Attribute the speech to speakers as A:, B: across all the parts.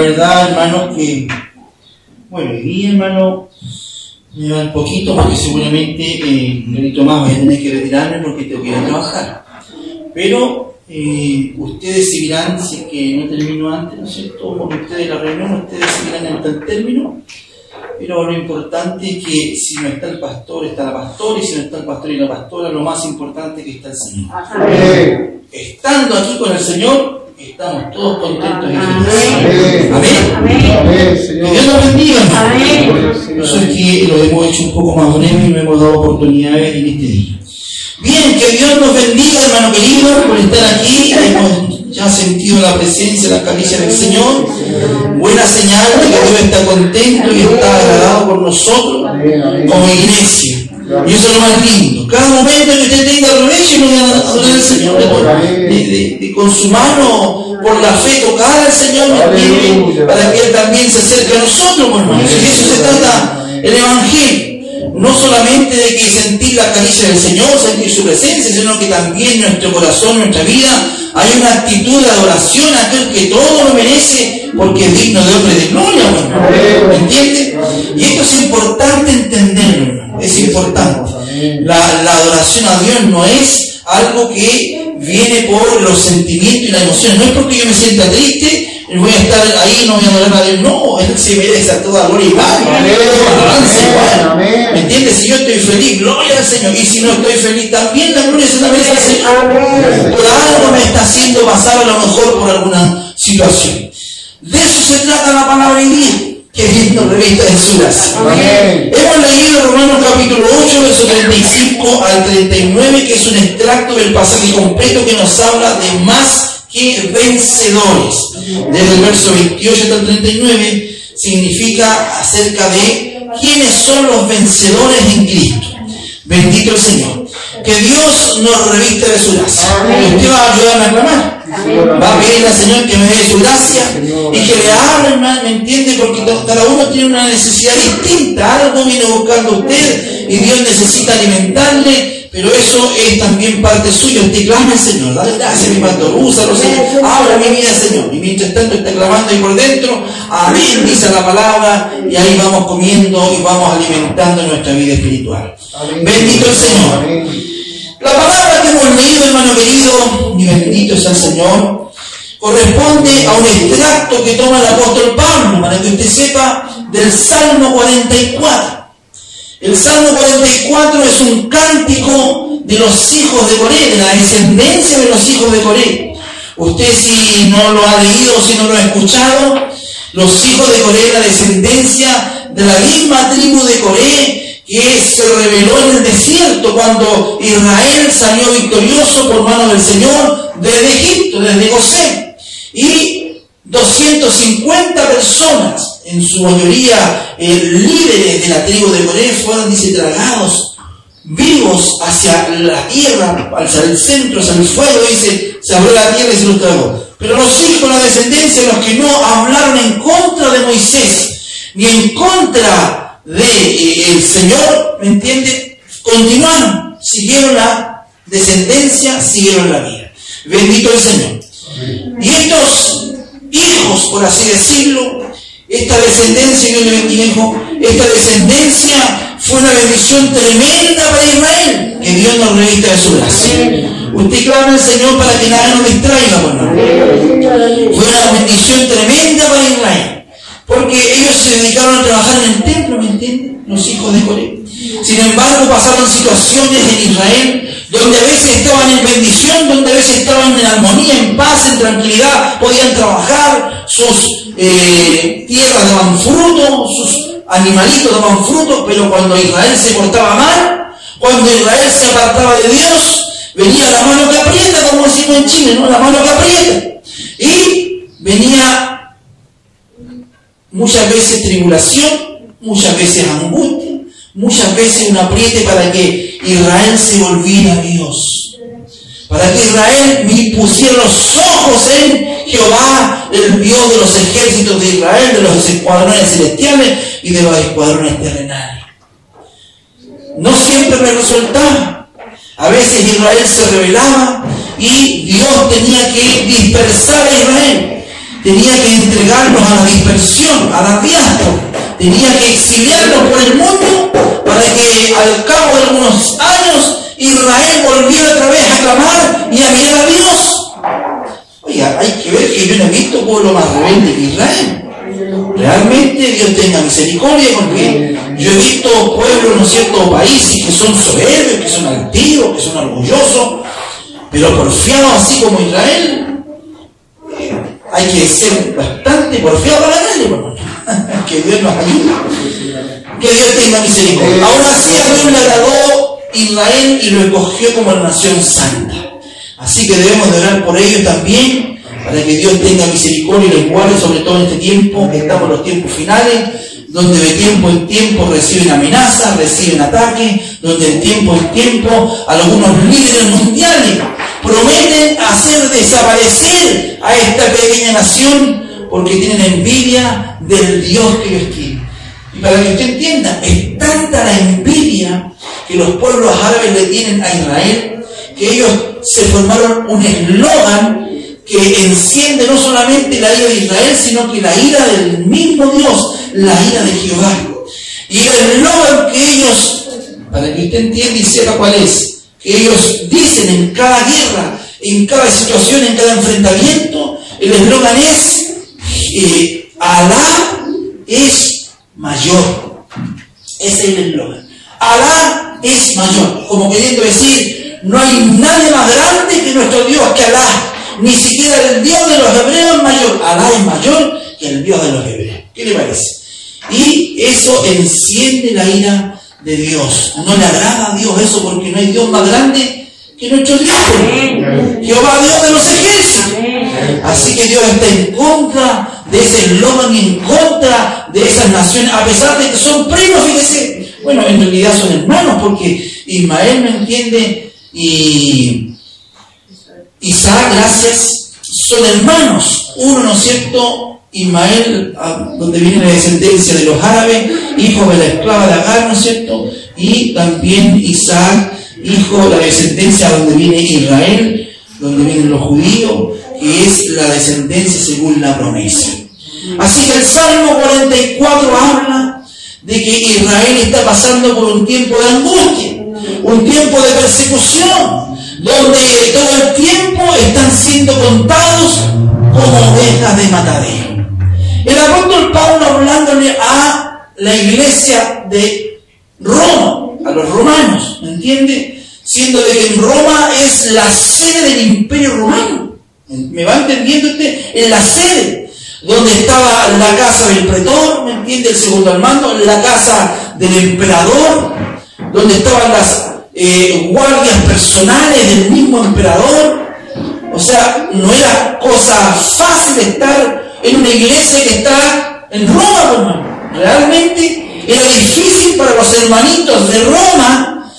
A: verdad, hermano, que, bueno, hoy día, hermano, me va un poquito porque seguramente un ratito más voy a tener que retirarme porque tengo que ir a trabajar. Pero ustedes seguirán, si es que no termino antes, ¿no es cierto? Con ustedes la reunión, ustedes seguirán hasta el término. Pero lo importante es que si no está el pastor, está la pastora, y si no está el pastor y la pastora, lo más importante es que está el Señor. Amén. Estando aquí con el Señor, estamos todos contentos y felices. Amén. Amén. Que Dios nos bendiga. Amén. Yo sé que lo hemos hecho un poco más breve y no hemos dado oportunidades en este día. Bien, que Dios nos bendiga, hermano querido, por estar aquí. Hemos ya sentido la presencia, la caricia del Señor. Buena señal de que Dios está contento y está agradado por nosotros como iglesia. Y eso es lo más lindo. Cada momento que usted tenga aproveche de adorar al Señor, de con su mano, por la fe, tocar al Señor, para que Él también se acerque a nosotros, hermanos. Y de eso se trata el Evangelio. No solamente de que sentir la caricia del Señor, sentir su presencia, sino que también en nuestro corazón, en nuestra vida, hay una actitud de adoración a aquel que todo lo merece, porque es digno de honra y de gloria, ¿me entiende? Y esto es importante entenderlo, es importante. La adoración a Dios no es algo que viene por los sentimientos y las emociones. No es porque yo me sienta triste, voy a estar ahí, no voy a adorar a Dios. No, Él se merece a toda gloria y alabanza. ¿Me entiendes? Si yo estoy feliz, gloria al Señor. Y si no estoy feliz, también la gloria se la merece al Señor. Por algo me está haciendo pasar a lo mejor por alguna situación. De eso se trata la palabra hoy día, que Dios nos revista en su gracia. Hemos leído Romanos capítulo 8, verso 35 al 39, que es un extracto del pasaje completo que nos habla de más que vencedores. Desde el verso 28 hasta el 39 significa acerca de quiénes son los vencedores en Cristo. Bendito el Señor. Que Dios nos reviste de su gracia. Usted va a ayudarme a clamar. Va a pedirle al Señor que me dé su gracia y que le hable, hermano, ¿me entiende? Porque cada uno tiene una necesidad distinta. Algo viene buscando usted y Dios necesita alimentarle, pero eso es también parte suya. Usted clama al Señor, dale gracias, mi pastor, úsalo, Señor, habla mi vida, Señor. Y mientras tanto está clamando ahí por dentro, amén, dice la palabra, y ahí vamos comiendo y vamos alimentando nuestra vida espiritual. Bendito el Señor. La palabra que hemos leído, hermano querido, y bendito sea el Señor, corresponde a un extracto que toma el apóstol Pablo, para que usted sepa, del Salmo 44. El Salmo 44 es un cántico de los hijos de Coré, de la descendencia de los hijos de Coré. Usted, si no lo ha leído, si no lo ha escuchado, los hijos de Coré, la descendencia de la misma tribu de Coré, que se rebeló en el desierto cuando Israel salió victorioso por mano del Señor desde Egipto, desde Gosén. Y 250 personas, en su mayoría líderes de la tribu de Coré, fueron, dice, tragados vivos hacia la tierra, hacia el centro, hacia el fuego, dice, se abrió la tierra y se los tragó. Pero los hijos, la descendencia, los que no hablaron en contra de Moisés, ni en contra de el Señor, ¿me entiende? Continuaron, siguieron la descendencia, siguieron la vida. Bendito el Señor. Y estos hijos, por así decirlo, esta descendencia, yo le bendigo, esta descendencia fue una bendición tremenda para Israel, que Dios nos revista de su gracia. Usted clama al Señor para que nada nos distraiga, por favor. Fue una bendición tremenda para Israel, porque ellos se dedicaron a trabajar en el templo, ¿me entienden? Los hijos de Coré. Sin embargo, pasaron situaciones en Israel donde a veces estaban en bendición, donde a veces estaban en armonía, en paz, en tranquilidad, podían trabajar, sus tierras daban fruto, sus animalitos daban fruto, pero cuando Israel se portaba mal, cuando Israel se apartaba de Dios, venía la mano que aprieta, como decimos en Chile, ¿no? La mano que aprieta. Y venía muchas veces tribulación, muchas veces angustia, muchas veces un apriete para que Israel se volviera a Dios. Para que Israel pusiera los ojos en Jehová, el Dios de los ejércitos de Israel, de los escuadrones celestiales y de los escuadrones terrenales. No siempre me resultaba. A veces Israel se rebelaba y Dios tenía que dispersar a Israel. tenía que entregarlos a la dispersión, a la diáspora, tenía que exiliarlos por el mundo para que al cabo de algunos años Israel volviera otra vez a clamar y a mirar a Dios. Oiga, hay que ver que yo no he visto pueblo más rebelde que Israel. Realmente Dios tenga misericordia, porque yo he visto pueblos, ¿no es cierto?, países que son soberbios, que son altivos, que son orgullosos, pero porfiados así como Israel. Hay que ser bastante porfiado para ganarle, hermano. Que Dios nos ayude. Que Dios tenga misericordia. Aún así a Dios le agradó Israel y lo escogió como la nación santa. Así que debemos de orar por ellos también, para que Dios tenga misericordia y los guarde, sobre todo en este tiempo, que estamos en los tiempos finales, donde de tiempo en tiempo reciben amenazas, reciben ataques, donde de tiempo en tiempo algunos líderes mundiales prometen hacer desaparecer a esta pequeña nación porque tienen envidia del Dios que ellos tienen. Y para que usted entienda, es tanta la envidia que los pueblos árabes le tienen a Israel, que ellos se formaron un eslogan que enciende no solamente la ira de Israel, sino que la ira del mismo Dios, la ira de Jehová. Y el eslogan que ellos, para que usted entienda y sepa cuál es, que ellos dicen en cada guerra, en cada situación, en cada enfrentamiento, el eslogan es Alá es mayor. Ese es el eslogan. Alá es mayor, como queriendo decir, no hay nadie más grande que nuestro Dios, que Alá. Ni siquiera el Dios de los hebreos es mayor. Alá es mayor que el Dios de los hebreos. ¿Qué le parece? Y eso enciende la ira de Dios. No le agrada a Dios eso, porque no hay Dios más grande que nuestro Dios. Jehová, Dios de los ejércitos. Así que Dios está en contra de ese eslogan y en contra de esas naciones, a pesar de que son primos, fíjese. Bueno, en realidad son hermanos, porque Ismael, ¿me entiende? Y Isaac, gracias, son hermanos. Uno, ¿no es cierto?, Ismael, donde viene la descendencia de los árabes, hijo de la esclava de Agar, ¿no es cierto? Y también Isaac, hijo de la descendencia donde viene Israel, donde vienen los judíos, que es la descendencia según la promesa. Así que el Salmo 44 habla de que Israel está pasando por un tiempo de angustia, un tiempo de persecución, donde todo el tiempo están siendo contados como ovejas de matadero. El apóstol Pablo, hablándole a la iglesia de Roma, a los romanos, ¿me entiende? Siendo de que en Roma es la sede del imperio romano. ¿Me va entendiendo usted? En la sede donde estaba la casa del pretor, ¿me entiende? El segundo al mando, la casa del emperador, donde estaban las guardias personales del mismo emperador. O sea, no era cosa fácil estar en una iglesia que está en Roma, hermano. Realmente era difícil para los hermanitos de Roma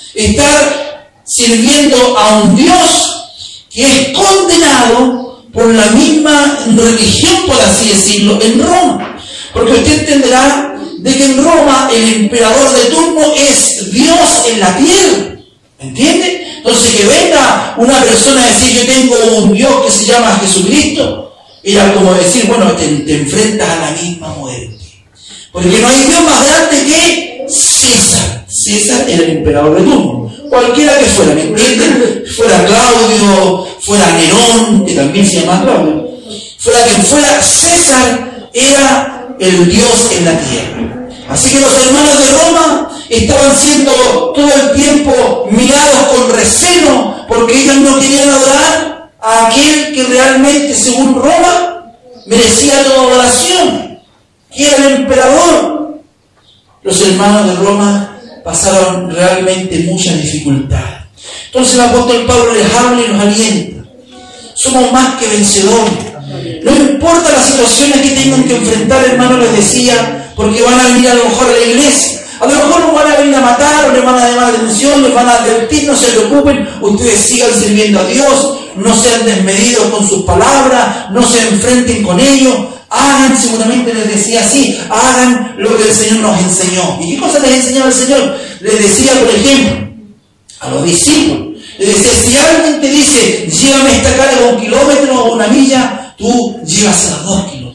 A: estar sirviendo a un Dios que es condenado por la misma religión, por así decirlo, en Roma. Porque usted entenderá de que en Roma el emperador de turno es Dios en la tierra. ¿Entiende? Entonces, que venga una persona a decir, yo tengo un Dios que se llama Jesucristo, era como decir, bueno, te enfrentas a la misma muerte. Porque no hay Dios más grande que César. César era el emperador de turno. Cualquiera que fuera, ¿me entienden? Fuera Claudio, fuera Nerón, que también se llama Claudio. Fuera quien fuera, César era el Dios en la tierra. Así que los hermanos de Roma estaban siendo todo el tiempo mirados con recelo, porque ellos no querían adorar a aquel que realmente, según Roma, merecía toda adoración, que era el emperador. Los hermanos de Roma pasaron realmente muchas dificultades. Entonces el apóstol Pablo les habla y los alienta. Somos más que vencedores. No importa las situaciones que tengan que enfrentar, hermanos, les decía, porque van a venir a lo mejor a la iglesia. A lo mejor nos van a venir a matar, o les van a llamar la atención, les van a advertir, no se preocupen, ustedes sigan sirviendo a Dios, no sean desmedidos con sus palabras, no se enfrenten con ellos, hagan, seguramente les decía así, hagan lo que el Señor nos enseñó. ¿Y qué cosa les enseñaba el Señor? Les decía, por ejemplo, a los discípulos, les decía, si alguien te dice, llévame esta carga 1 kilómetro o 1 milla, tú llévasela 2 kilómetros.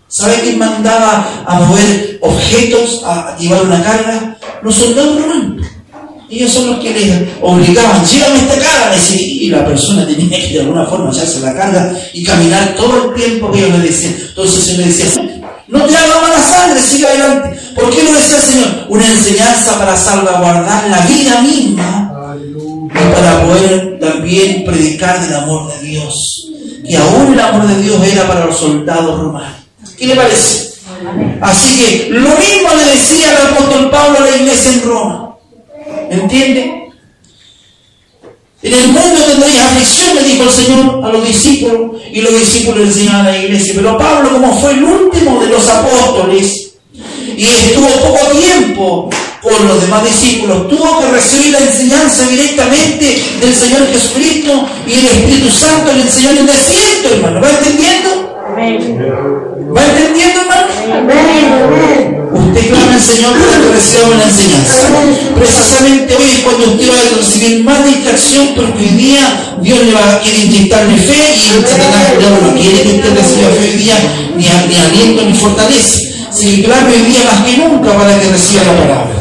A: ¿Sabe quién mandaba a mover objetos, a llevar una carga? Los soldados romanos. Ellos son los que les obligaban, llévame esta carga, y la persona tenía que de alguna forma echarse la carga y caminar todo el tiempo que ellos le decían. Entonces el Señor le decía, no te hagas mala sangre, sigue adelante. ¿Por qué lo decía el Señor? Una enseñanza para salvaguardar la vida misma y para poder también predicar del amor de Dios. Que aún el amor de Dios era para los soldados romanos. ¿Qué le parece? Así que lo mismo le decía el apóstol Pablo a la iglesia en Roma. ¿Entiende? En el mundo tendréis aflicción, le dijo el Señor a los discípulos, y los discípulos le enseñaban a la iglesia. Pero Pablo, como fue el último de los apóstoles y estuvo poco tiempo con los demás discípulos, tuvo que recibir la enseñanza directamente del Señor Jesucristo, y el Espíritu Santo le enseñó en el desierto, hermano. ¿Va entendiendo? ¿Va entendiendo, hermano? Usted clama al Señor para que reciba una enseñanza. Precisamente hoy es cuando usted va a recibir más distracción, porque hoy día Dios le va a querer inyectarle fe, y Satanás no quiere que usted reciba fe hoy día, ni aliento ni fortaleza. Si clame hoy día más que nunca para que reciba la palabra.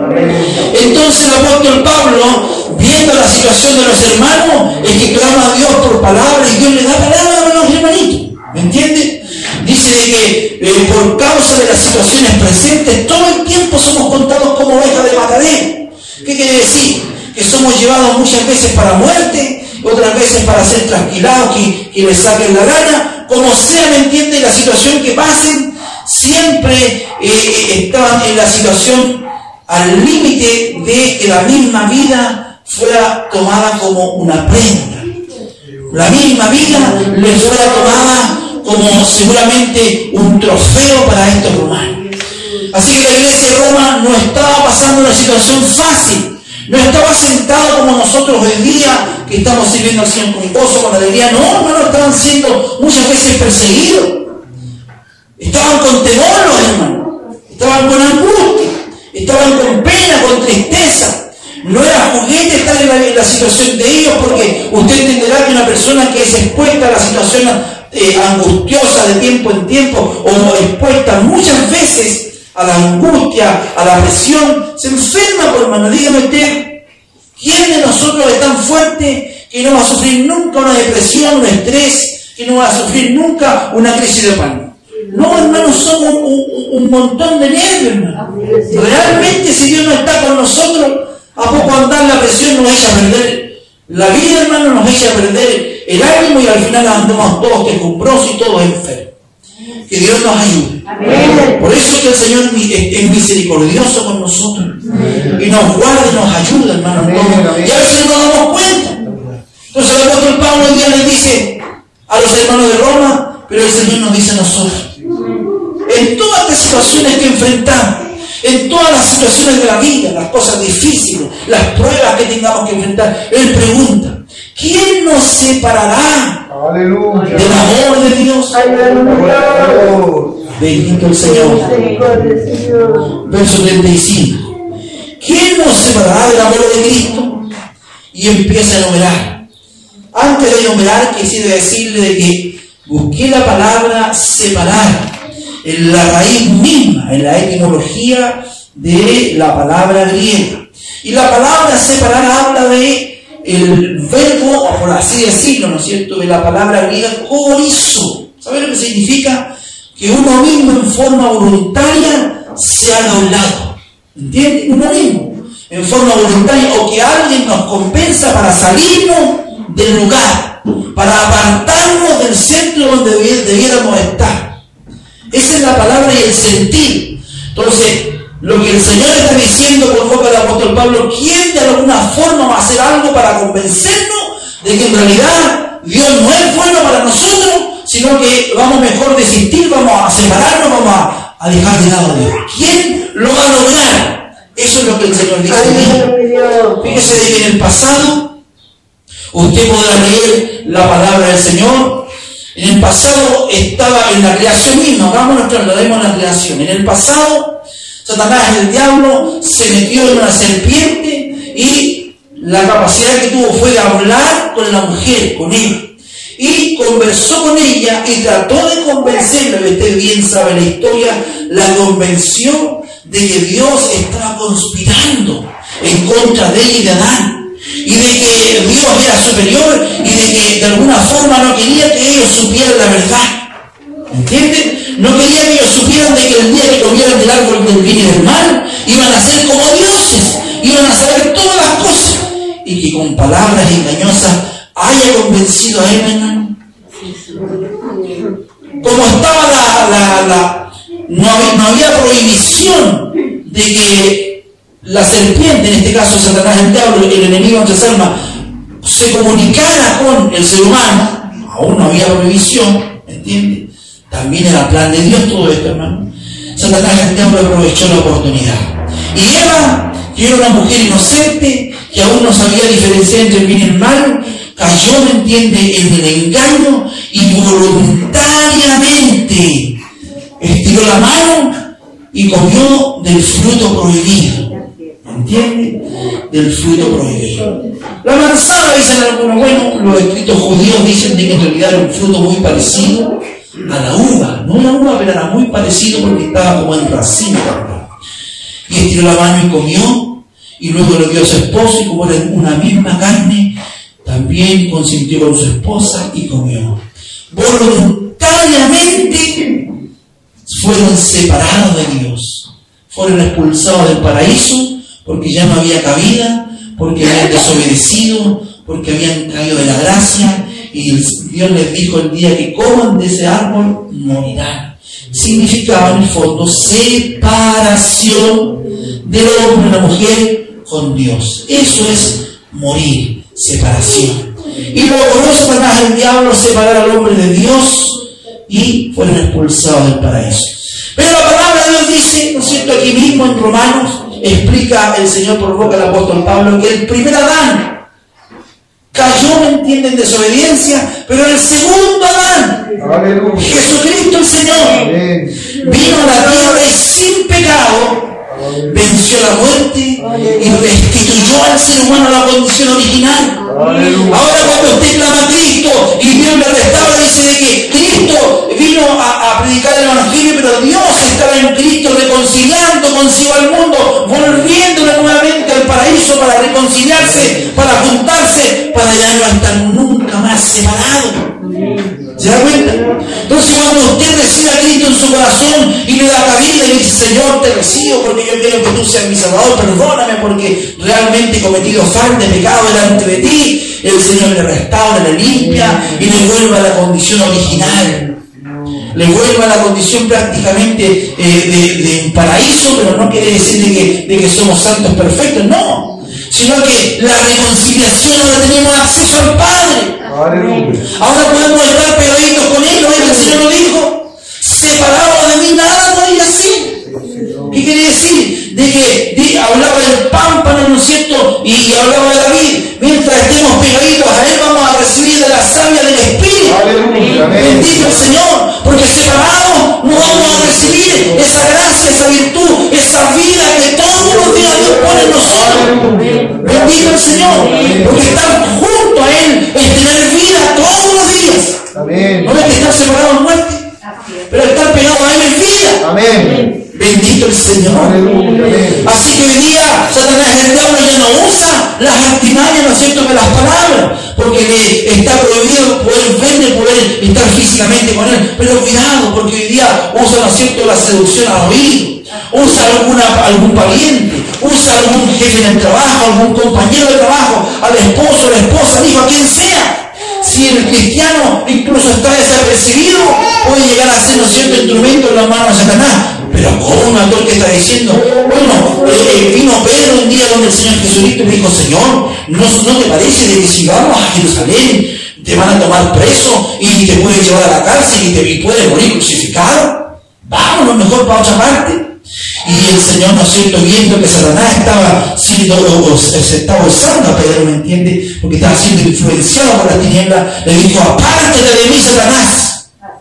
A: Entonces el apóstol Pablo, viendo la situación de los hermanos, es que clama a Dios por palabra, y Dios le da palabra a los hermanitos. ¿Me entiende? Dice que por causa de las situaciones presentes, todo el tiempo somos contados como ovejas de matadero. ¿Qué quiere decir? Que somos llevados muchas veces para muerte, otras veces para ser trasquilados, que les saquen la gana. Como sea, ¿me entiende? La situación que pasen, siempre estaban en la situación al límite de que la misma vida fuera tomada como una prenda. La misma vida les fuera tomada como seguramente un trofeo para estos romanos. Así que la iglesia de Roma no estaba pasando una situación fácil, no estaba sentado como nosotros hoy día, que estamos sirviendo al Señor con gozo, con alegría. No, estaban siendo muchas veces perseguidos, estaban con temor los hermanos, estaban con angustia, estaban con pena, con tristeza. No era juguete estar en la situación de ellos, porque usted entenderá que una persona que es expuesta a la situación angustiosa de tiempo en tiempo, o expuesta muchas veces a la angustia, a la presión, se enferma, por hermano. Dígame usted, ¿quién de nosotros es tan fuerte que no va a sufrir nunca una depresión, un estrés, que no va a sufrir nunca una crisis de pánico? No, hermanos, somos un montón de nervios, hermano. Realmente, si Dios no está con nosotros, a poco andar la presión nos echa a perder la vida, hermano, nos echa a perder el ánimo, y al final andamos todos quejumbrosos y todos enfermos. Que Dios nos ayude. Amén. Por eso es que el Señor es misericordioso con nosotros, y nos guarda y nos ayuda, hermano. Y a veces no nos damos cuenta. Entonces el apóstol Pablo hoy día les dice a los hermanos de Roma, pero el Señor nos dice a nosotros. En todas las situaciones que enfrentamos, en todas las situaciones de la vida, las cosas difíciles, las pruebas que tengamos que enfrentar, Él pregunta, ¿quién nos separará del amor de Dios? Bendito el Señor. Verso 35. ¿Quién nos separará del amor de Cristo? Y empieza a enumerar. Antes de enumerar, quisiera decirle de que busqué la palabra separar en la raíz misma, en la etimología de la palabra griega. Y la palabra separar habla de el verbo, o por así decirlo, ¿no es cierto?, de la palabra griega horizo. ¿Sabe lo que significa? Que uno mismo en forma voluntaria se ha doblado. ¿Entiende? Uno mismo, en forma voluntaria, o que alguien nos compensa para salirnos del lugar, para apartarnos del centro donde debiéramos estar. Esa es la palabra y el sentido. Entonces, lo que el Señor está diciendo por boca del apóstol Pablo, ¿quién de alguna forma va a hacer algo para convencernos de que en realidad Dios no es bueno para nosotros, sino que vamos mejor desistir, vamos a separarnos, vamos a dejar de lado a Dios? ¿Quién lo va a lograr? Eso es lo que el Señor dice. Fíjese de que en el pasado, usted podrá leer la palabra del Señor. En el pasado estaba en la creación misma. Vamos a trasladarnos a la creación. En el pasado, Satanás, el diablo, se metió en una serpiente, y la capacidad que tuvo fue de hablar con la mujer, con él. y conversó con ella y trató de convencerla. Usted bien sabe la historia, la convenció de que Dios estaba conspirando en contra de ella y de Adán, y de que Dios era superior y de que de alguna forma no quería que ellos supieran la verdad. ¿Entienden? No quería que ellos supieran de que el día que comieran del árbol del bien y del mal iban a ser como dioses, iban a saber todas las cosas, y que con palabras engañosas haya convencido a Eva, hermano. Como estaba no había prohibición de que la serpiente, en este caso Satanás, el diablo, el enemigo de nuestras almas, se comunicara con el ser humano. Aún no había prohibición, ¿entiendes? También era plan de Dios todo esto, hermano. Satanás, el diablo, aprovechó la oportunidad. Y Eva, que era una mujer inocente, que aún no sabía diferenciar entre el bien y el mal, cayó, ¿me entiende?, en el engaño y voluntariamente estiró la mano y comió del fruto prohibido. ¿Entiende? Del fruto prohibido. La manzana, dicen algunos, bueno, los escritos judíos dicen de que en realidad era un fruto muy parecido a la uva. No la uva, pero era muy parecido porque estaba como en racimo. Y estiró la mano y comió, y luego lo dio a su esposo, y como era una misma carne, también consintió con su esposa y comió. Voluntariamente fueron separados de Dios, fueron expulsados del paraíso, porque ya no había cabida, porque habían desobedecido, porque habían caído de la gracia, y Dios les dijo: el día que coman de ese árbol morirán. Significaba en el fondo separación del hombre y la mujer con Dios. Eso es morir, separación. Y logró Satanás, el diablo, separar al hombre de Dios y fueron expulsados del paraíso. Pero la palabra de Dios dice, ¿no es cierto?, aquí mismo en Romanos, explica el Señor por boca del apóstol Pablo, que el primer Adán cayó, ¿me entienden?, en desobediencia, pero el segundo Adán, aleluya, Jesucristo el Señor, vino a la tierra y sin pecado venció la muerte y restituyó al ser humano a la condición original. Ahora cuando usted clama a Cristo y Dios le restaura, dice de que Cristo vino a predicar el Evangelio, pero Dios estaba en Cristo reconciliando consigo al mundo, volviéndole nuevamente al paraíso para reconciliarse, para juntarse, para ya no estar nunca más separados. ¿Se da cuenta? Entonces cuando usted recibe a Cristo en su corazón y le da cabida y dice: Señor, te recibo porque yo quiero que tú seas mi Salvador, perdóname porque realmente he cometido falta de pecado delante de ti, el Señor le restaura, le limpia y le vuelve a la condición original. Le vuelve a la condición prácticamente de paraíso, pero no quiere decir de que somos santos perfectos, no, sino que la reconciliación ahora tenemos acceso al Padre. Ahora podemos estar pegaditos con Él. ¿No es que el Señor lo dijo? Separado de mí nada podría hacer. ¿Qué quiere decir? De que hablaba del pámpano, ¿no es cierto?, y hablaba de la vid. Mientras estemos pegaditos a Él, vamos a recibir de la savia del Espíritu. Bendito el Señor, porque separados no vamos a recibir esa gracia, esa virtud, esa vida que todos los días Dios pone en nosotros. Bendito el Señor, porque estar junto a Él es tener vida todos los días. Amén. No es que estar separado en muerte, pero estar pegado a Él es vida. Amén. Bendito el Señor. Aleluya. Así que hoy día Satanás, el diablo, ya no usa las artimañas, ¿no es cierto?, de las palabras, porque le está prohibido poder verle, poder estar físicamente con Él. Pero cuidado, porque hoy día usa, ¿no es cierto?, la seducción al oído. Usa algún pariente, usa algún jefe en el trabajo, algún compañero de trabajo, al esposo, a la esposa, al hijo, a quien sea. Si el cristiano incluso está desapercibido, puede llegar a ser, ¿no es cierto?, instrumento en las manos de Satanás. Pero como un autor que está diciendo, bueno, vino Pedro un día donde el Señor Jesucristo le dijo: Señor, ¿no te parece de que si vamos a Jerusalén te van a tomar preso y te pueden llevar a la cárcel y puedes morir crucificado? Vámonos mejor para otra parte. Y el Señor, ¿no es cierto?, viendo que Satanás estaba se estaba usando a Pedro, ¿me entiende?, porque estaba siendo influenciado por la tiniebla, le dijo: apártate de mí, Satanás.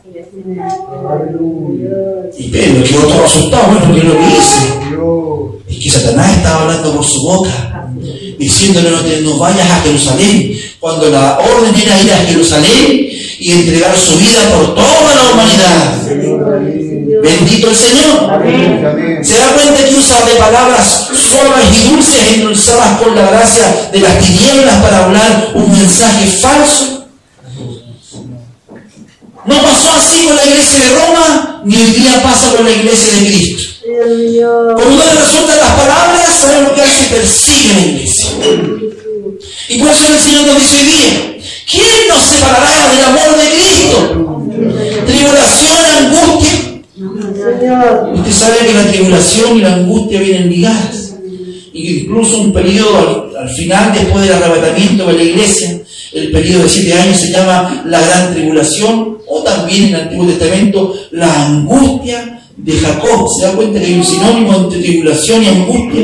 A: Y Pedro quedó todo asustado. Bueno, ¿qué es lo que hice? Es que Satanás estaba hablando por su boca. diciéndole: no vayas a Jerusalén, cuando la orden era ir a Jerusalén y entregar su vida por toda la humanidad. Bendito el Señor. Amén. ¿Se da cuenta que usa de palabras suaves y dulces endulzadas por la gracia de las tinieblas para hablar un mensaje falso? No pasó así con la iglesia de Roma, ni hoy día pasa con la iglesia de Cristo. Cuando no le resultan las palabras, sabemos que se persigue la iglesia. Y por eso el Señor nos dice hoy día: ¿quién nos separará del amor de Cristo? Tribulación, angustia. Usted sabe que la tribulación y la angustia vienen ligadas. Y que incluso un periodo al final, después del arrebatamiento de la iglesia, el periodo de 7 años se llama la gran tribulación, o también en el Antiguo Testamento la angustia de Jacob. ¿Se da cuenta que hay un sinónimo entre tribulación y angustia?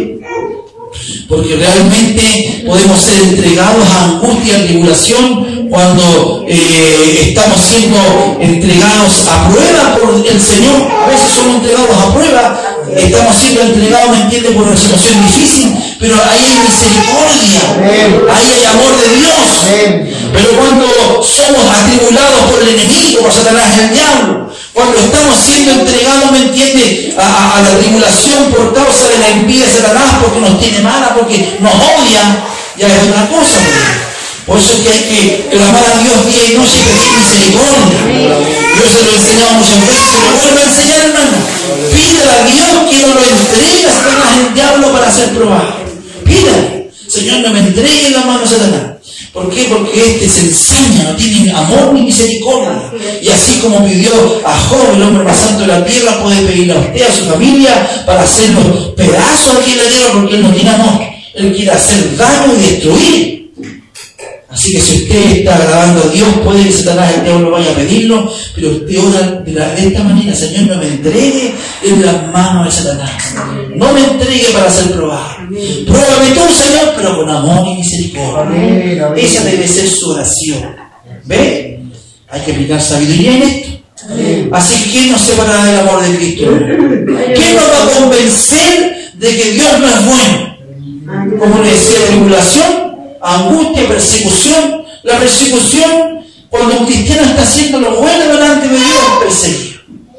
A: Porque realmente podemos ser entregados a angustia y tribulación cuando estamos siendo entregados a prueba por el Señor. A veces somos entregados a prueba, estamos siendo entregados, ¿me entiende?, por una situación difícil, pero ahí hay misericordia, ahí hay amor de Dios. Pero cuando somos atribulados por el enemigo, por Satanás, el diablo, cuando estamos siendo entregados, ¿me entiende?, a la tribulación por causa de la envidia de Satanás, porque nos tiene mala, porque nos odia, ya es otra cosa. Por eso es que hay que clamar a Dios día y noche y pedir misericordia. Yo se lo he enseñado muchas veces, se lo vuelvo a enseñar, hermano. Pídale a Dios que no lo entregue a Satanás, el diablo, para ser probado. Pídale: Señor, no me entregue en la mano a Satanás. ¿Por qué? Porque este se ensaña, no tiene amor ni misericordia. Y así como pidió a Job, el hombre más santo de la tierra, puede pedirle a usted, a su familia, para hacerlos pedazos aquí en la tierra, porque Él no tiene amor. Él quiere hacer daño y destruir. Así que si usted está agradando a Dios, puede que Satanás, el diablo, vaya a pedirlo, pero usted ora de esta manera: Señor, no me entregue en las manos de Satanás. No me entregue para ser probado. Pruébame tú, Señor, pero con amor y misericordia. Esa debe ser su oración. ¿Ve? Hay que aplicar sabiduría en esto. Así que ¿quién nos separará del amor de Cristo? ¿Quién nos va a convencer de que Dios no es bueno? Como le decía, tribulación, angustia, persecución. La persecución, cuando un cristiano está haciendo lo bueno delante de Dios, es perseguido.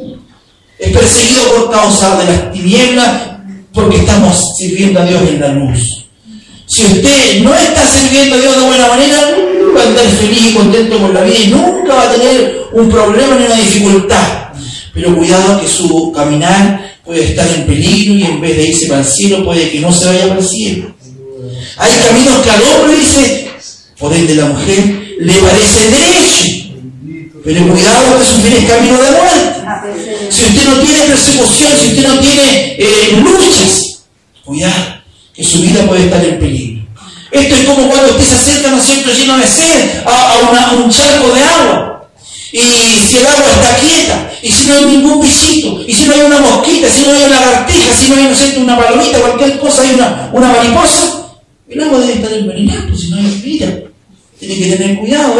A: Es perseguido por causa de las tinieblas, porque estamos sirviendo a Dios en la luz. Si usted no está sirviendo a Dios de buena manera, nunca va a andar feliz y contento con la vida y nunca va a tener un problema ni una dificultad. Pero cuidado, que su caminar puede estar en peligro y en vez de irse para el cielo, puede que no se vaya para el cielo. Hay caminos que al hombre, dice, por ende la mujer, le parece derecho, pero cuidado, que su fin es camino de muerte. Si usted no tiene persecución, si usted no tiene luchas, cuidado, que su vida puede estar en peligro. Esto es como cuando usted se acerca, ¿no es cierto?, lleno de sed a un charco de agua. Y si el agua está quieta, y si no hay ningún bichito, y si no hay una mosquita, si no hay una lagartija, si no hay, ¿no es cierto?, una palomita, cualquier cosa, hay una mariposa, el agua debe estar envenenada, pues si no hay vida. Tiene que tener cuidado,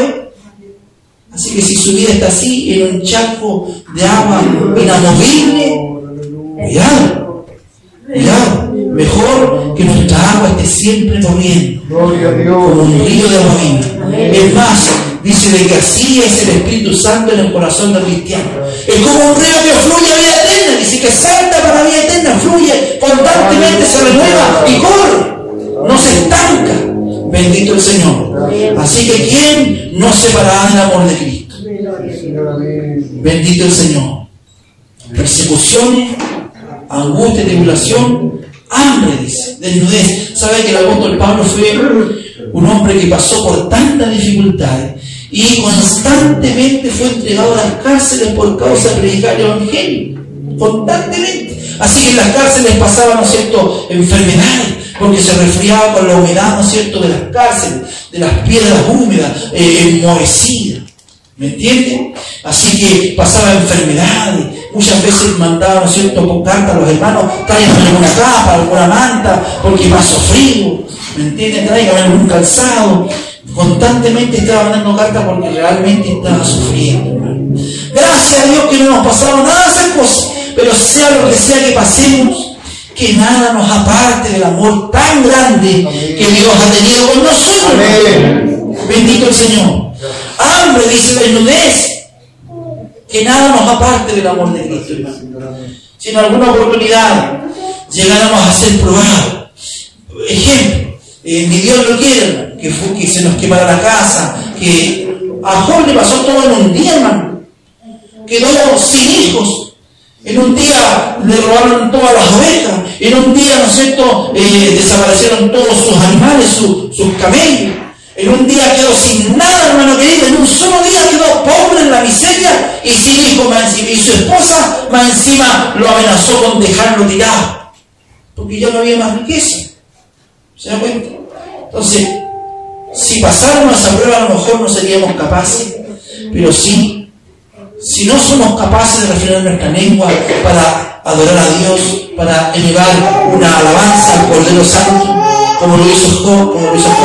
A: Así que si su vida está así, en un charco de agua inamovible, cuidado. Mejor que nuestra agua esté siempre corriendo, como un río de agua viva. Es más, dice de que así es el Espíritu Santo en el corazón del cristiano. Es como un río que fluye a vida eterna. Dice que salta para vida eterna, fluye constantemente, se renueva y corre. No se estanca. Bendito el Señor. Así que ¿quién nos separará del amor de Cristo? Bendito el Señor. Persecuciones, angustia, tribulación, hambre, dice, desnudez. ¿Sabe que el apóstol Pablo fue un hombre que pasó por tantas dificultades y constantemente fue entregado a las cárceles por causa de predicar el evangelio? Constantemente. Así que en las cárceles pasaban, ¿no es cierto?, enfermedades, porque se resfriaba con la humedad, ¿no es cierto?, de las cárceles, de las piedras húmedas, enmohecidas. ¿Me entienden? Así que pasaba enfermedades. Muchas veces mandaban, ¿no es cierto?, con cartas a los hermanos: tráiganme alguna capa, alguna manta, porque paso frío. ¿Me entienden? Tráiganme un calzado. Constantemente estaba mandando cartas porque realmente estaba sufriendo, hermano. Gracias a Dios que no nos pasaba nada de esas cosas. Pero sea lo que sea que pasemos, que nada nos aparte del amor tan grande que Dios ha tenido con nosotros. Amén. Bendito el Señor. Hambre, dice, desnudez, que nada nos aparte del amor de Cristo, hermano. Si en alguna oportunidad llegáramos a ser probados, ejemplo, ni Dios lo quiera, que se nos quemara la casa, que a Job le pasó todo en un día, hermano. Quedó sin hijos. En un día le robaron todas las ovejas. En un día, ¿no es cierto?, desaparecieron todos sus animales, sus camellos. En un día quedó sin nada, hermano querido. En un solo día quedó pobre en la miseria y sin hijos más encima. Y su esposa más encima lo amenazó con dejarlo tirado, porque ya no había más riqueza. ¿Se da cuenta? Entonces, si pasáramos esa prueba, a lo mejor no seríamos capaces, pero sí, si no somos capaces de refrenar nuestra lengua para adorar a Dios, para elevar una alabanza al Cordero Santo, como lo hizo Job,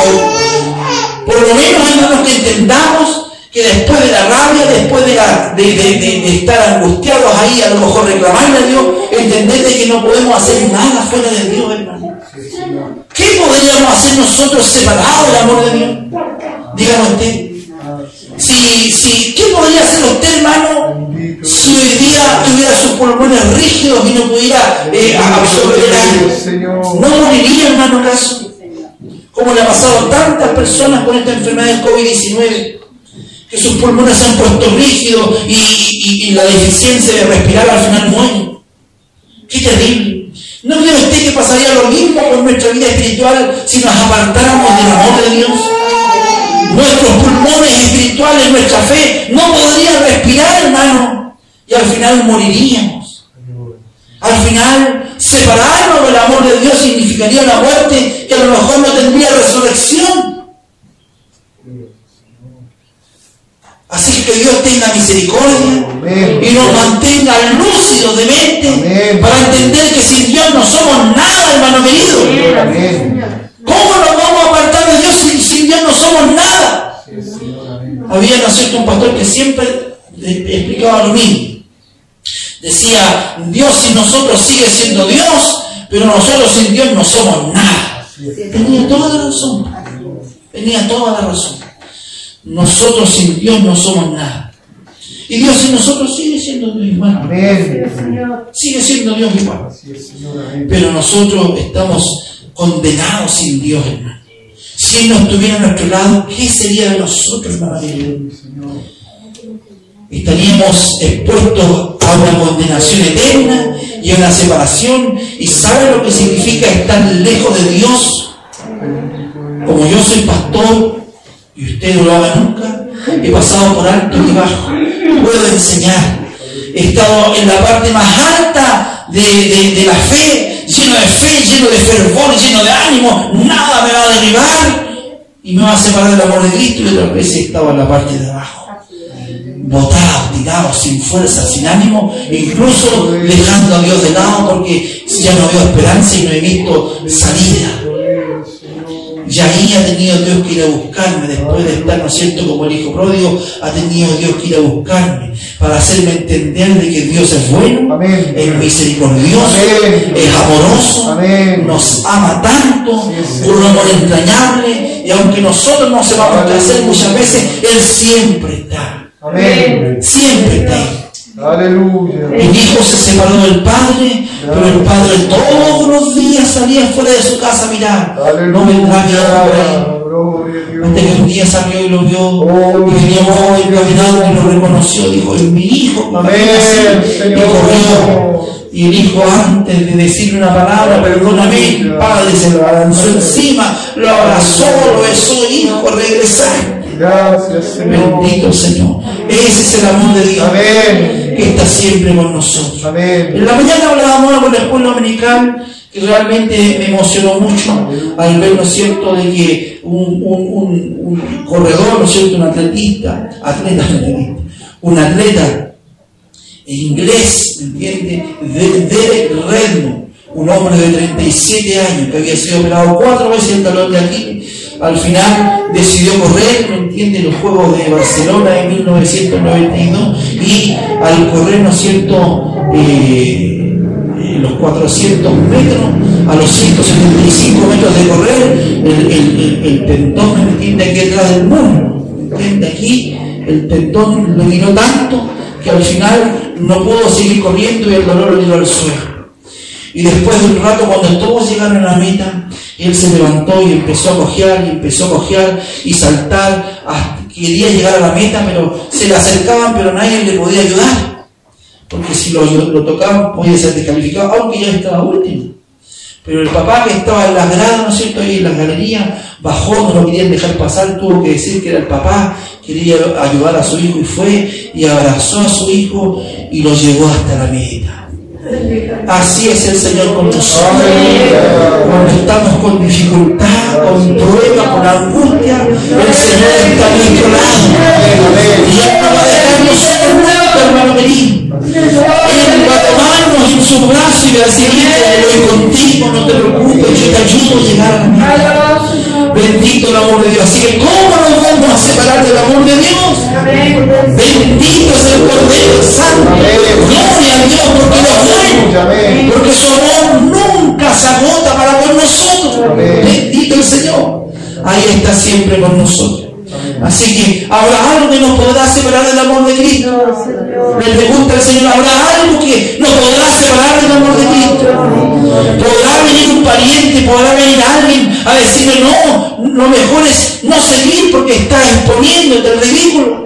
A: por lo menos, hermanos, que entendamos que después de la rabia, después de estar angustiados ahí, a lo mejor reclamarle a Dios, entender de que no podemos hacer nada fuera de Dios, hermano. ¿Qué podríamos hacer nosotros separados del amor de Dios? Dígame usted. ¿Qué podría hacer usted, hermano, si hoy día tuviera sus pulmones rígidos y no pudiera absorber el aire? ¿No moriría, hermano, acaso? Como le ha pasado a tantas personas con esta enfermedad del COVID-19, que sus pulmones se han puesto rígidos y la deficiencia de respirar al final mueren. ¡Qué terrible! ¿No cree usted que pasaría lo mismo con nuestra vida espiritual si nos apartáramos del amor de Dios? Nuestros pulmones espirituales, nuestra fe, no podrían respirar, hermano, y al final moriríamos. Al final, separarnos del amor de Dios significaría una muerte que a lo mejor no tendría resurrección. Así que Dios tenga misericordia. Amén. Y nos mantenga lúcidos de mente. Amén. Para entender que sin Dios no somos nada, hermano querido. Amén. ¿Cómo nos vamos a apartar de Dios si sin Dios no somos nada? Había, ¿no es cierto?, un pastor que siempre explicaba lo mismo. Decía, Dios sin nosotros sigue siendo Dios, pero nosotros sin Dios no somos nada. Tenía toda la razón. Tenía toda la razón. Nosotros sin Dios no somos nada. Y Dios sin nosotros sigue siendo Dios igual. Amén. Sigue siendo Dios igual. Pero nosotros estamos condenados sin Dios, hermano. Si Él no estuviera a nuestro lado, ¿qué sería de nosotros, hermano? Estaríamos expuestos a una condenación eterna y a una separación. ¿Y sabe lo que significa estar lejos de Dios? Como yo soy pastor y usted no lo haga nunca, he pasado por alto y bajo, puedo enseñar, he estado en la parte más alta de la fe, lleno de fervor, lleno de ánimo, nada me va a derribar y me va a separar del amor de Cristo. Y otras veces he estado en la parte de abajo, botado, tirado, sin fuerza, sin ánimo, incluso dejando a Dios de lado porque ya no veo esperanza y no he visto salida. Y ahí ha tenido Dios que ir a buscarme, después de estar, ¿no es cierto?, como el hijo pródigo, ha tenido Dios que ir a buscarme para hacerme entender de que Dios es bueno, amén, es misericordioso, amén, es amoroso, amén, nos ama tanto, por un amor entrañable, y aunque nosotros no sepamos qué hacer muchas veces, Él siempre está, amén, siempre está ahí. Aleluya. El hijo se separó del padre, pero el padre todos los días salía fuera de su casa a mirar. Aleluya. No vendrá mi hijo por ahí. Hasta que un día salió y lo vio, y venía hoy caminando y lo reconoció. Dijo, es mi hijo. Y corrió. Y el hijo, antes de decirle una palabra, perdóname, el padre se lo lanzó encima, lo abrazó, lo besó. Hijo, regresar. Gracias, Señor. Bendito Señor. Ese es el amor de Dios. Amén. Que está siempre con nosotros. Amén. En la mañana hablábamos con la escuela dominical que realmente me emocionó mucho al ver, ¿no es cierto?, de que un corredor, ¿no es cierto?, un atleta inglés, ¿entiende?, Derek Redmond, un hombre de 37 años que había sido operado 4 veces el talón de Aquiles. Al final decidió correr, ¿me entiende?, los Juegos de Barcelona en 1992, y al correr, ¿no es cierto?, los los 400 metros, a los 175 metros de correr, el tendón, ¿me entiende? Aquí detrás del muslo, ¿me entiende? Aquí el tendón lo tiró tanto que al final no pudo seguir corriendo y el dolor lo tiró al suelo. Y después de un rato, cuando todos llegaron a la meta, él se levantó y empezó a cojear y saltar. Quería llegar a la meta, pero se le acercaban, pero nadie le podía ayudar. Porque si lo tocaban, podía ser descalificado, aunque ya estaba último. Pero el papá, que estaba en las gradas, ¿no es cierto?, ahí en las galerías, bajó, no lo querían dejar pasar, tuvo que decir que era el papá, quería ayudar a su hijo y fue y abrazó a su hijo y lo llevó hasta la meta. Así es el Señor con nosotros. Cuando estamos con dificultad, con prueba, con angustia, el Señor está a nuestro lado. Y Él no va a dejarnos solos nunca, hermano querido. Él va a tomarnos en su brazo y va a decir: voy contigo, no te preocupes, yo te ayudo a llegar a la meta. Bendito el amor de Dios. Así que, ¿cómo nos vamos a separar del amor de Dios? Bendito es el Cordero Santo. Gloria a Dios, porque nos bueno, porque su amor nunca se agota para con nosotros. Bendito el Señor. Ahí está siempre con nosotros. Así que habrá algo que nos podrá separar del amor de Cristo. Le pregunta al Señor: ¿habrá algo que nos podrá separar del amor de Cristo? ¿Podrá venir un pariente, podrá venir alguien a decirle: no, lo mejor es no seguir porque estás exponiéndote al ridículo?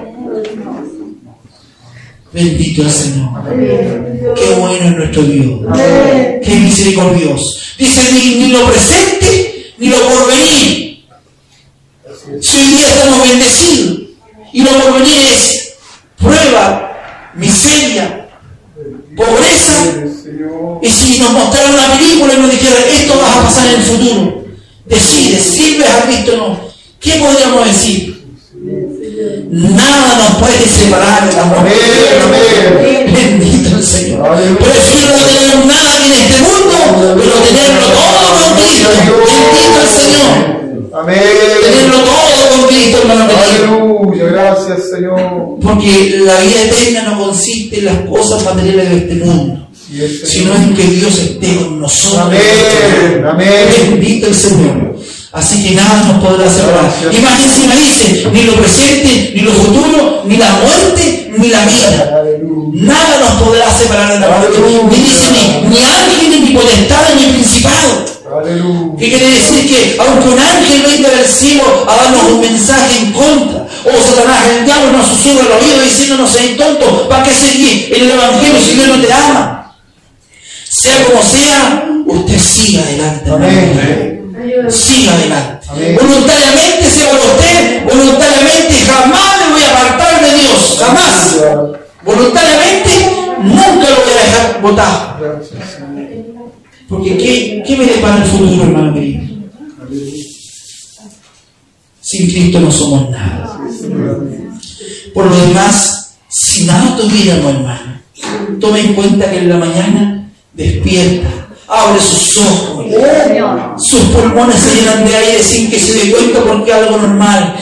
A: Bendito el Señor. Qué bueno es nuestro Dios. Qué misericordioso. Dice: ni lo presente ni lo porvenir. Si hoy día estamos bendecidos y lo porvenir es prueba, miseria, pobreza, y si nos mostraran una película y nos dijeran: esto va a pasar en el futuro, decide, sirves a Cristo o no, ¿qué podríamos decir? Nada nos puede separar del amor de Dios. Bendito el Señor. Prefiero no tener nada en este mundo, pero tenerlo todo con Cristo. Bendito el Señor.
B: Amén.
A: Tenerlo todo con Cristo, hermano.
B: Aleluya, gracias, Señor.
A: Porque la vida eterna no consiste en las cosas materiales de este mundo, sino en que Dios esté con nosotros.
B: Amén. Amén.
A: Bendito el Señor. Así que nada nos podrá separar. Y más encima dice: ni lo presente, ni lo futuro, ni la muerte, ni la vida. Nada nos podrá separar de la muerte. Ni dice ni ángeles, ni potestades, ni principados. ¿Qué quiere decir? Que aunque un ángel venga del cielo a darnos un mensaje en contra, o Satanás, el diablo, nos susurra al oído diciendo: no seas tonto, ¿para qué seguir en el evangelio si Dios no te ama? Sea como sea, usted siga adelante. Amén. Siga adelante. Amén. Voluntariamente se va usted, voluntariamente jamás me voy a apartar de Dios, jamás. Voluntariamente nunca lo voy a dejar botar. Porque ¿qué me depara el futuro, hermano querido? Sin Cristo no somos nada. Por lo demás, si nada tuviéramos, hermano, tome en cuenta que en la mañana despierta, abre sus ojos, sus pulmones se llenan de aire sin que se dé cuenta, porque es algo normal.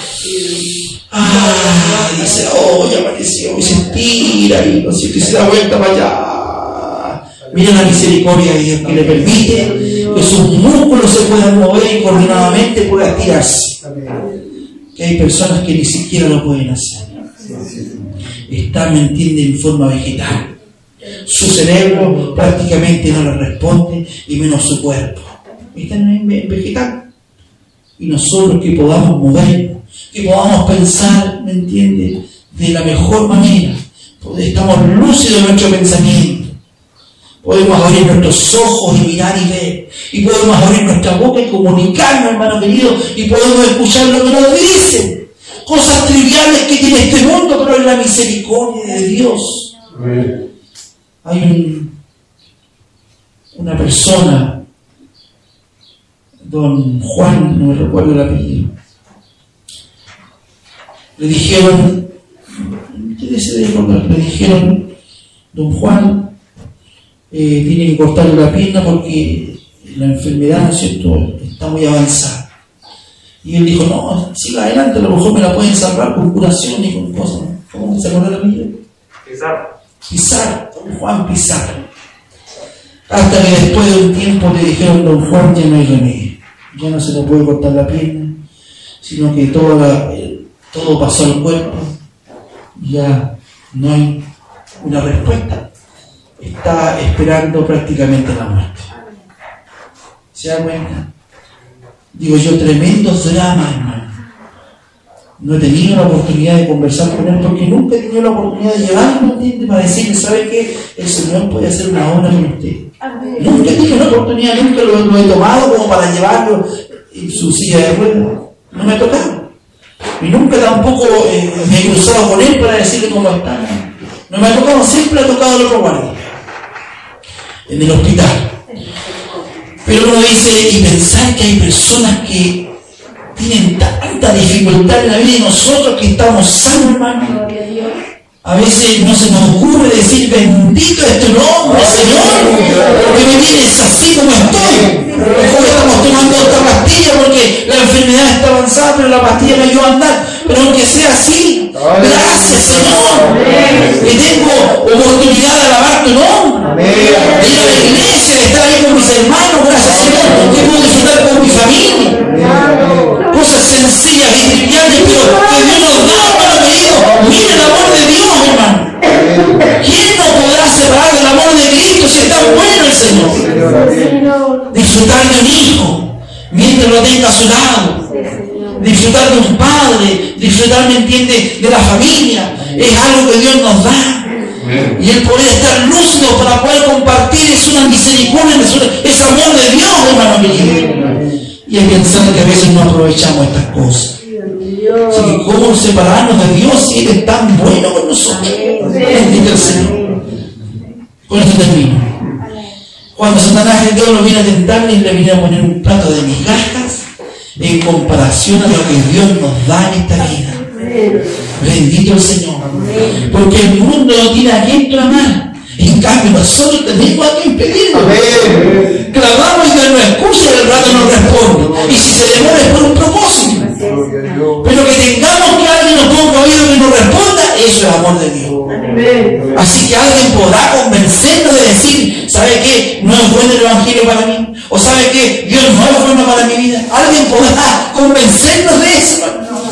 A: Dice: oh, ya apareció, y se estira y no sé qué, se da vuelta para allá. Mira la misericordia de Dios, que le permite que sus músculos se puedan mover y coordinadamente pueda estirarse. Que hay personas que ni siquiera lo pueden hacer. Están, ¿me entiende?, en forma vegetal. Su cerebro prácticamente no le responde, y menos su cuerpo. Están en vegetal. Y nosotros que podamos movernos, que podamos pensar, ¿me entiende?, de la mejor manera. Estamos lúcidos en nuestro pensamiento. Podemos abrir nuestros ojos y mirar y ver. Y podemos abrir nuestra boca y comunicarnos, hermano querido. Y podemos escuchar lo que nos dicen. Cosas triviales que tiene este mundo, pero es la misericordia de Dios. Amén. Hay una persona, don Juan, no me recuerdo el apellido. Le dijeron, don Juan, tiene que cortarle la pierna porque la enfermedad, ¿no es cierto?, está muy avanzada. Y él dijo: no, siga adelante, a lo mejor me la pueden salvar con curación y con cosas. ¿Cómo se acuerda la vida? Pizarro, don Juan Pizarro. Hasta que después de un tiempo le dijeron: don Juan, ya no hay remedio, ya no se le puede cortar la pierna, sino que todo pasó al cuerpo, ya no hay una respuesta, está esperando prácticamente la muerte. ¿Se da cuenta? Digo yo, tremendos dramas, hermano. No he tenido la oportunidad de conversar con él porque nunca he tenido la oportunidad de llevarlo, ¿entiendes? Para decirle: ¿sabe qué? El Señor puede hacer una obra con usted. Nunca he tenido la oportunidad, nunca lo he tomado como para llevarlo en su silla de ruedas. No me ha tocado. Y nunca tampoco me he cruzado con él para decirle cómo está. No me ha tocado, siempre ha tocado el otro guardia en el hospital. Pero uno dice, y pensar que hay personas que tienen tanta dificultad en la vida y nosotros que estamos sanos, hermano, a veces no se nos ocurre decir: bendito es tu nombre, Señor, porque me tienes así como estoy. Mejor estamos tomando esta pastilla porque la enfermedad está avanzada, pero la pastilla me ayuda a andar. Pero aunque sea así, gracias, Señor, que tengo oportunidad de alabar tu nombre, de ir a la iglesia, de estar ahí con mis hermanos. Gracias, Señor, que puedo disfrutar con mi familia. Cosas sencillas y triviales, pero que Dios nos da, hermano querido. Mira el amor de Dios, hermano. ¿Quién nos podrá separar del amor de Cristo si es tan bueno el Señor? Disfrutar de un hijo mientras lo tenga a su lado, disfrutar de un padre, disfrutar, ¿me entiende?, de la familia, es algo que Dios nos da. Y el poder estar lúcido para poder compartir es una misericordia, es amor de Dios, hermano querido. Y es pensar que a veces no aprovechamos estas cosas. Así que ¿cómo separarnos de Dios si Él es tan bueno con nosotros? Bendito el Señor. Con esto termino. Cuando Satanás, el diablo, viene a tentarle, le viene a poner un plato de migajas en comparación a lo que Dios nos da en esta vida. Bendito el Señor. Porque el mundo no tiene a quién clamar. En cambio, nosotros tenemos a quien pedirlo. Clamamos y Dios nos escucha y el rato nos responde. Y si se demora es por un propósito. Pero que tengamos que alguien nos ponga oído y nos responda, eso es amor de Dios. Así que alguien podrá convencernos de decir: ¿sabe qué? No es bueno el Evangelio para mí. O ¿sabe qué? Dios no es bueno para mi vida. Alguien podrá convencernos de eso.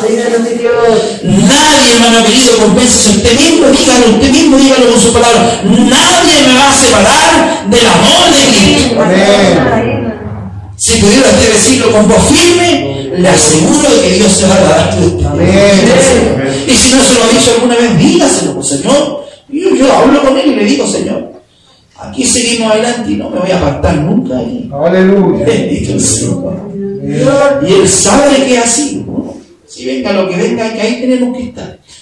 A: Nadie, hermano querido, convence. Usted mismo dígalo con su palabra. Nadie me va a separar del amor de Cristo. Si pudiera usted decirlo con voz firme, le aseguro que Dios se va a dar de usted. Y si no se lo ha dicho alguna vez, dígaselo, Señor. Yo hablo con él y le digo: Señor, aquí seguimos adelante y no me voy a apartar nunca ahí.
B: Aleluya.
A: Bendito el Señor. Y Él sabe que es así, ¿no? Si venga lo que venga, que ahí tenemos que estar.